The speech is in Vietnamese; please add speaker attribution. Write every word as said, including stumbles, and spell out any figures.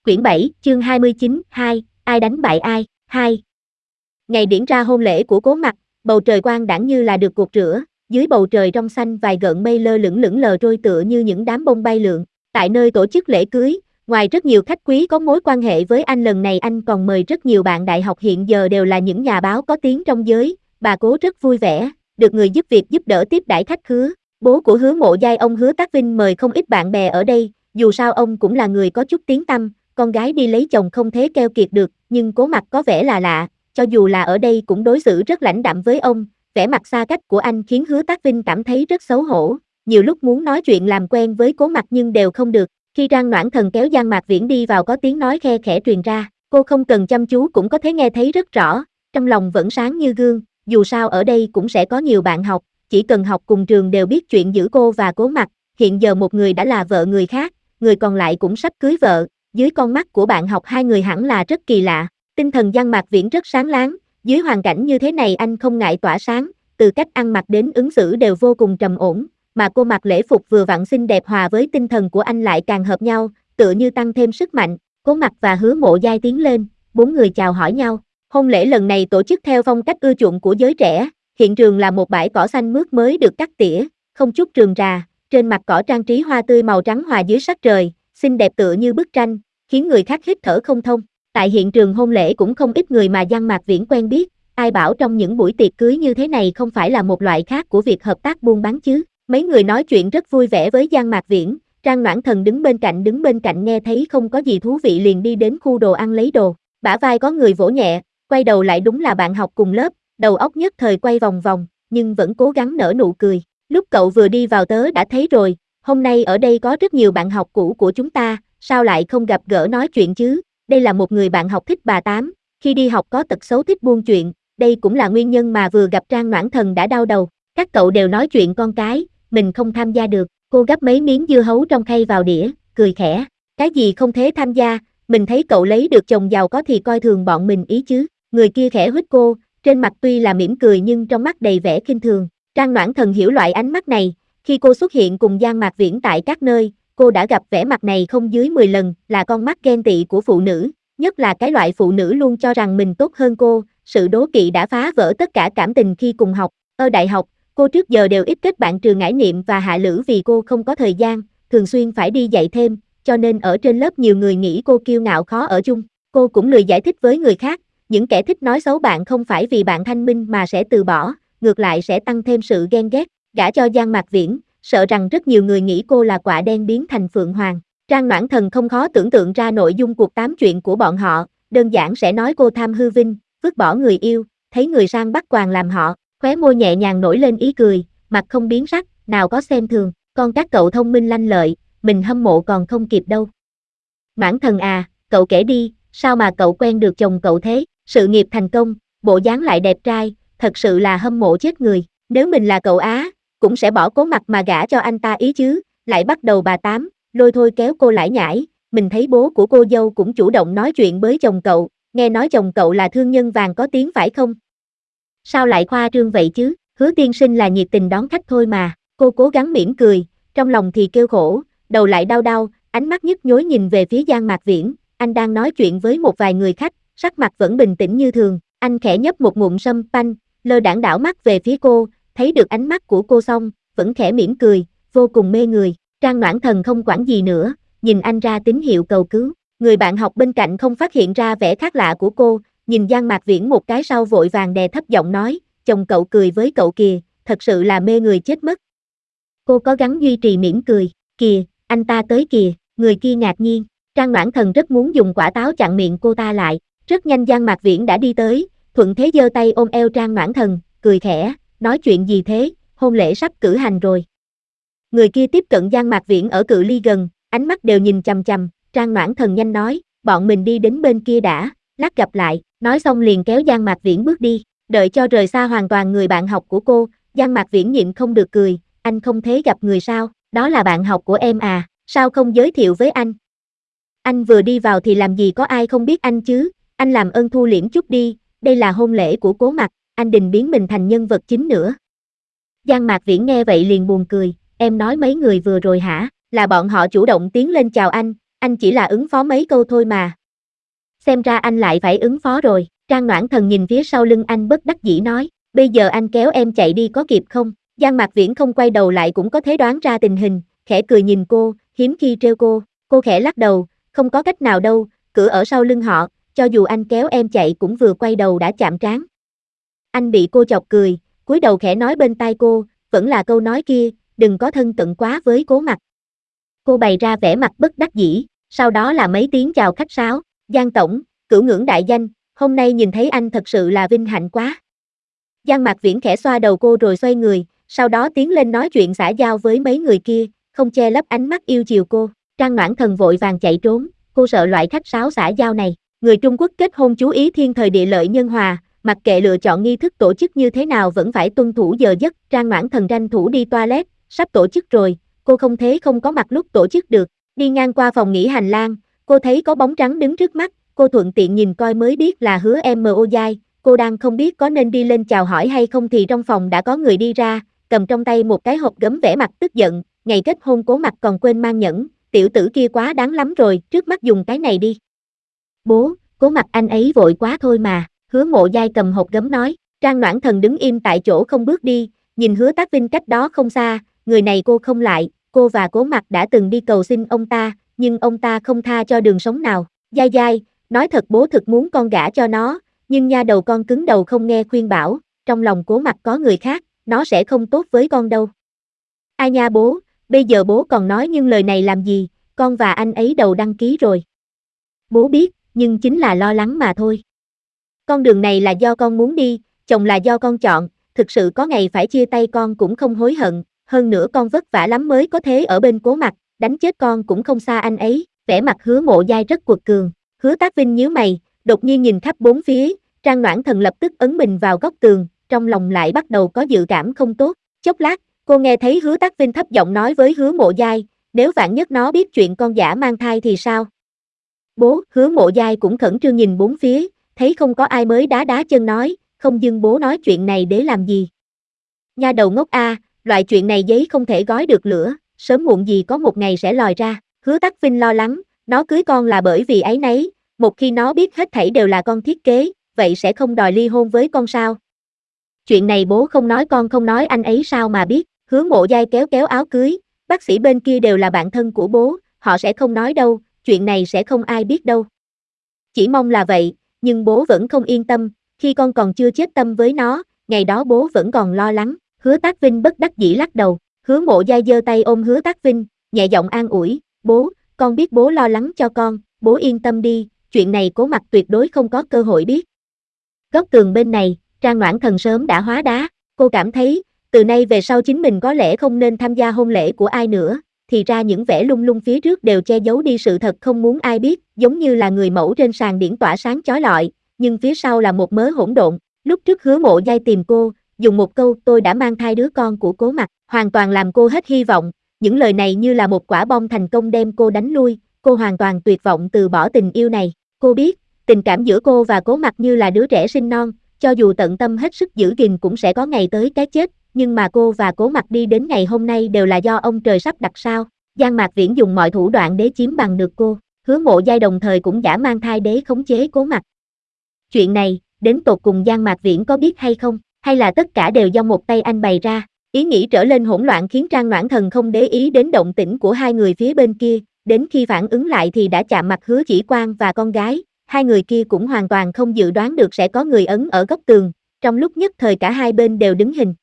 Speaker 1: Quyển bảy, chương hai mươi chín, hai, ai đánh bại ai, hai. Ngày điển ra hôn lễ của Cố Mặc, bầu trời quang đãng như là được gột rửa, dưới bầu trời trong xanh vài gợn mây lơ lửng lững lờ trôi tựa như những đám bông bay lượn. Tại nơi tổ chức lễ cưới, ngoài rất nhiều khách quý có mối quan hệ với anh, lần này anh còn mời rất nhiều bạn đại học hiện giờ đều là những nhà báo có tiếng trong giới. Bà Cố rất vui vẻ, được người giúp việc giúp đỡ tiếp đãi khách khứa. Bố của Hứa Mộ Giai, ông Hứa Tác Vinh, mời không ít bạn bè ở đây, dù sao ông cũng là người có chút tiếng tăm. Con gái đi lấy chồng không thế keo kiệt được, nhưng Cố Mặc có vẻ là lạ, cho dù là ở đây cũng đối xử rất lãnh đạm với ông. Vẻ mặt xa cách của anh khiến Hứa Tác Vinh cảm thấy rất xấu hổ, nhiều lúc muốn nói chuyện làm quen với Cố Mặc nhưng đều không được. Khi Trang Noãn Thần kéo Giang Mạc Viễn đi vào, có tiếng nói khe khẽ truyền ra, cô không cần chăm chú cũng có thể nghe thấy rất rõ, trong lòng vẫn sáng như gương, dù sao ở đây cũng sẽ có nhiều bạn học, chỉ cần học cùng trường đều biết chuyện giữa cô và Cố Mặc. Hiện giờ một người đã là vợ người khác, người còn lại cũng sắp cưới vợ. Dưới con mắt của bạn học hai người hẳn là rất kỳ lạ. Tinh thần Giang Mạc Viễn rất sáng láng, dưới hoàn cảnh như thế này anh không ngại tỏa sáng, từ cách ăn mặc đến ứng xử đều vô cùng trầm ổn, mà cô mặc lễ phục vừa vặn xinh đẹp hòa với tinh thần của anh lại càng hợp nhau, tựa như tăng thêm sức mạnh. Cố Mặc và Hứa Mộ Giai tiến lên, bốn người chào hỏi nhau. Hôn lễ lần này tổ chức theo phong cách ưa chuộng của giới trẻ, hiện trường là một bãi cỏ xanh mướt mới được cắt tỉa, không chút rườm rà, trên mặt cỏ trang trí hoa tươi màu trắng hòa dưới sắc trời, xinh đẹp tựa như bức tranh, khiến người khác hít thở không thông. Tại hiện trường hôn lễ cũng không ít người mà Giang Mạc Viễn quen biết, ai bảo trong những buổi tiệc cưới như thế này không phải là một loại khác của việc hợp tác buôn bán chứ. Mấy người nói chuyện rất vui vẻ với Giang Mạc Viễn, Trang Noãn Thần đứng bên cạnh đứng bên cạnh nghe thấy không có gì thú vị liền đi đến khu đồ ăn lấy đồ. Bả vai có người vỗ nhẹ, quay đầu lại đúng là bạn học cùng lớp, đầu óc nhất thời quay vòng vòng, nhưng vẫn cố gắng nở nụ cười. Lúc cậu vừa đi vào tớ đã thấy rồi, hôm nay ở đây có rất nhiều bạn học cũ của chúng ta, sao lại không gặp gỡ nói chuyện chứ? Đây là một người bạn học thích bà Tám, khi đi học có tật xấu thích buôn chuyện, đây cũng là nguyên nhân mà vừa gặp Trang Noãn Thần đã đau đầu. Các cậu đều nói chuyện con cái, mình không tham gia được. Cô gắp mấy miếng dưa hấu trong khay vào đĩa, cười khẽ. Cái gì không thế tham gia, mình thấy cậu lấy được chồng giàu có thì coi thường bọn mình ý chứ. Người kia khẽ huých cô, trên mặt tuy là mỉm cười nhưng trong mắt đầy vẻ khinh thường. Trang Noãn Thần hiểu loại ánh mắt này, khi cô xuất hiện cùng Giang Mạc Viễn tại các nơi, cô đã gặp vẻ mặt này không dưới mười lần, là con mắt ghen tị của phụ nữ, nhất là cái loại phụ nữ luôn cho rằng mình tốt hơn cô. Sự đố kỵ đã phá vỡ tất cả cảm tình khi cùng học. Ở đại học, cô trước giờ đều ít kết bạn trừ Ngải Niệm và Hạ Lữ vì cô không có thời gian, thường xuyên phải đi dạy thêm, cho nên ở trên lớp nhiều người nghĩ cô kiêu ngạo khó ở chung. Cô cũng lười giải thích với người khác, những kẻ thích nói xấu bạn không phải vì bạn thanh minh mà sẽ từ bỏ, ngược lại sẽ tăng thêm sự ghen ghét. Gả cho Giang Mạc Viễn, sợ rằng rất nhiều người nghĩ cô là quạ đen biến thành phượng hoàng. Trang Noãn Thần không khó tưởng tượng ra nội dung cuộc tám chuyện của bọn họ, đơn giản sẽ nói cô tham hư vinh, vứt bỏ người yêu, thấy người sang bắt quàng làm họ, khóe môi nhẹ nhàng nổi lên ý cười, mặt không biến sắc, nào có xem thường, con các cậu thông minh lanh lợi, mình hâm mộ còn không kịp đâu. Noãn Thần à, cậu kể đi, sao mà cậu quen được chồng cậu thế, sự nghiệp thành công, bộ dáng lại đẹp trai, thật sự là hâm mộ chết người, nếu mình là cậu Á, cũng sẽ bỏ Cố Mặc mà gả cho anh ta ý chứ. Lại bắt đầu bà Tám, lôi thôi kéo cô lải nhải, mình thấy bố của cô dâu cũng chủ động nói chuyện với chồng cậu, nghe nói chồng cậu là thương nhân vàng có tiếng phải không? Sao lại khoa trương vậy chứ, Hứa tiên sinh là nhiệt tình đón khách thôi mà. Cô cố gắng mỉm cười, trong lòng thì kêu khổ, đầu lại đau đau, ánh mắt nhức nhối nhìn về phía Giang Mạc Viễn, anh đang nói chuyện với một vài người khách, sắc mặt vẫn bình tĩnh như thường, anh khẽ nhấp một ngụm sâm panh, lơ đãng đảo mắt về phía cô, thấy được ánh mắt của cô xong, vẫn khẽ mỉm cười, vô cùng mê người. Trang Noãn Thần không quản gì nữa, nhìn anh ra tín hiệu cầu cứu. Người bạn học bên cạnh không phát hiện ra vẻ khác lạ của cô, nhìn Giang Mạc Viễn một cái sau vội vàng đè thấp giọng nói, chồng cậu cười với cậu kìa, thật sự là mê người chết mất. Cô có gắng duy trì mỉm cười, kìa, anh ta tới kìa, người kia ngạc nhiên. Trang Noãn Thần rất muốn dùng quả táo chặn miệng cô ta lại, rất nhanh Giang Mạc Viễn đã đi tới, thuận thế giơ tay ôm eo Trang Noãn Thần, cười khẽ, nói chuyện gì thế, hôn lễ sắp cử hành rồi. Người kia tiếp cận Giang Mạc Viễn ở cự ly gần, ánh mắt đều nhìn chằm chằm, Trang Noãn Thần nhanh nói, bọn mình đi đến bên kia đã, lát gặp lại, nói xong liền kéo Giang Mạc Viễn bước đi, đợi cho rời xa hoàn toàn người bạn học của cô, Giang Mạc Viễn nhịn không được cười, anh không thế gặp người sao, đó là bạn học của em à, sao không giới thiệu với anh? Anh vừa đi vào thì làm gì có ai không biết anh chứ, anh làm ơn thu liễm chút đi, đây là hôn lễ của Cố Mặc, anh đừng biến mình thành nhân vật chính nữa. Giang Mạc Viễn nghe vậy liền buồn cười, em nói mấy người vừa rồi hả, là bọn họ chủ động tiến lên chào anh, anh chỉ là ứng phó mấy câu thôi mà. Xem ra anh lại phải ứng phó rồi, Trang Noãn Thần nhìn phía sau lưng anh bất đắc dĩ nói, bây giờ anh kéo em chạy đi có kịp không? Giang Mạc Viễn không quay đầu lại cũng có thể đoán ra tình hình, khẽ cười nhìn cô, hiếm khi trêu cô, cô khẽ lắc đầu, không có cách nào đâu, cửa ở sau lưng họ, cho dù anh kéo em chạy cũng vừa quay đầu đã chạm trán. Anh bị cô chọc cười, cúi đầu khẽ nói bên tai cô, vẫn là câu nói kia, đừng có thân cận quá với Cố Mặc. Cô bày ra vẻ mặt bất đắc dĩ, sau đó là mấy tiếng chào khách sáo, Giang tổng, cửu ngưỡng đại danh, hôm nay nhìn thấy anh thật sự là vinh hạnh quá. Giang Mạc Viễn khẽ xoa đầu cô rồi xoay người, sau đó tiến lên nói chuyện xã giao với mấy người kia, không che lấp ánh mắt yêu chiều cô. Trang Noãn Thần vội vàng chạy trốn, cô sợ loại khách sáo xã giao này. Người Trung Quốc kết hôn chú ý thiên thời địa lợi nhân hòa, mặc kệ lựa chọn nghi thức tổ chức như thế nào vẫn phải tuân thủ giờ giấc. Trang Noãn Thần tranh thủ đi toilet, sắp tổ chức rồi, cô không thế không có mặt lúc tổ chức được. Đi ngang qua phòng nghỉ hành lang, cô thấy có bóng trắng đứng trước mắt, cô thuận tiện nhìn coi mới biết là Hứa em o Giai. Cô đang không biết có nên đi lên chào hỏi hay không thì trong phòng đã có người đi ra, cầm trong tay một cái hộp gấm vẻ mặt tức giận, ngày kết hôn Cố Mặc còn quên mang nhẫn, tiểu tử kia quá đáng lắm rồi, trước mắt dùng cái này đi. Bố, Cố Mặc anh ấy vội quá thôi mà, Hứa Mộ Giai cầm hộp gấm nói. Trang Noãn Thần đứng im tại chỗ không bước đi, nhìn Hứa Tác Vinh cách đó không xa, người này cô không lại, cô và Cố Mặc đã từng đi cầu xin ông ta, nhưng ông ta không tha cho đường sống nào. Giai Giai, nói thật bố thực muốn con gả cho nó, nhưng nha đầu con cứng đầu không nghe khuyên bảo, trong lòng Cố Mặc có người khác, nó sẽ không tốt với con đâu. Ai nha bố, bây giờ bố còn nói nhưng lời này làm gì, con và anh ấy đầu đăng ký rồi. Bố biết, nhưng chính là lo lắng mà thôi. Con đường này là do con muốn đi, chồng là do con chọn, thực sự có ngày phải chia tay con cũng không hối hận, hơn nữa con vất vả lắm mới có thế ở bên Cố Mặc, đánh chết con cũng không xa anh ấy. Vẻ mặt Hứa Mộ Giai rất quật cường. Hứa Tác Vinh nhíu mày, đột nhiên nhìn khắp bốn phía, Trang Noãn Thần lập tức ấn mình vào góc tường, trong lòng lại bắt đầu có dự cảm không tốt. Chốc lát, cô nghe thấy Hứa Tác Vinh thấp giọng nói với Hứa Mộ Giai, nếu vạn nhất nó biết chuyện con giả mang thai thì sao? Bố, Hứa Mộ Giai cũng khẩn trương nhìn bốn phía, thấy không có ai mới đá đá chân nói, không dưng bố nói chuyện này để làm gì? Nha đầu ngốc a, loại chuyện này giấy không thể gói được lửa, sớm muộn gì có một ngày sẽ lòi ra. Hứa Tác Vinh lo lắng, nó cưới con là bởi vì áy náy, một khi nó biết hết thảy đều là con thiết kế, vậy sẽ không đòi ly hôn với con sao? Chuyện này bố không nói con không nói anh ấy sao mà biết? Hứa Mộ Giai kéo kéo áo cưới, bác sĩ bên kia đều là bạn thân của bố, họ sẽ không nói đâu, chuyện này sẽ không ai biết đâu. Chỉ mong là vậy, nhưng bố vẫn không yên tâm, khi con còn chưa chết tâm với nó, ngày đó bố vẫn còn lo lắng. Hứa Tác Vinh bất đắc dĩ lắc đầu, Hứa Mộ Giai giơ tay ôm Hứa Tác Vinh, nhẹ giọng an ủi, bố, con biết bố lo lắng cho con, bố yên tâm đi, chuyện này Cố Mặc tuyệt đối không có cơ hội biết. Góc tường bên này, Trang Noãn Thần sớm đã hóa đá, cô cảm thấy, từ nay về sau chính mình có lẽ không nên tham gia hôn lễ của ai nữa, thì ra những vẻ lung lung phía trước đều che giấu đi sự thật không muốn ai biết, giống như là người mẫu trên sàn điển tỏa sáng chói lọi, nhưng phía sau là một mớ hỗn độn. Lúc trước Hứa Mộ Giai tìm cô, dùng một câu tôi đã mang thai đứa con của Cố Mặc, hoàn toàn làm cô hết hy vọng, những lời này như là một quả bom thành công đem cô đánh lui, cô hoàn toàn tuyệt vọng từ bỏ tình yêu này. Cô biết, tình cảm giữa cô và Cố Mặc như là đứa trẻ sinh non, cho dù tận tâm hết sức giữ gìn cũng sẽ có ngày tới cái chết, nhưng mà cô và Cố Mặc đi đến ngày hôm nay đều là do ông trời sắp đặt sao. Giang Mạc Viễn dùng mọi thủ đoạn để chiếm bằng được cô, Hứa Mộ Giai đồng thời cũng giả mang thai để khống chế Cố Mặc. Chuyện này, đến tột cùng Giang Mạc Viễn có biết hay không, hay là tất cả đều do một tay anh bày ra? Ý nghĩ trở lên hỗn loạn khiến Trang Noãn Thần không để ý đến động tĩnh của hai người phía bên kia, đến khi phản ứng lại thì đã chạm mặt Hứa Chỉ Quang và con gái, hai người kia cũng hoàn toàn không dự đoán được sẽ có người ấn ở góc tường, trong lúc nhất thời cả hai bên đều đứng hình.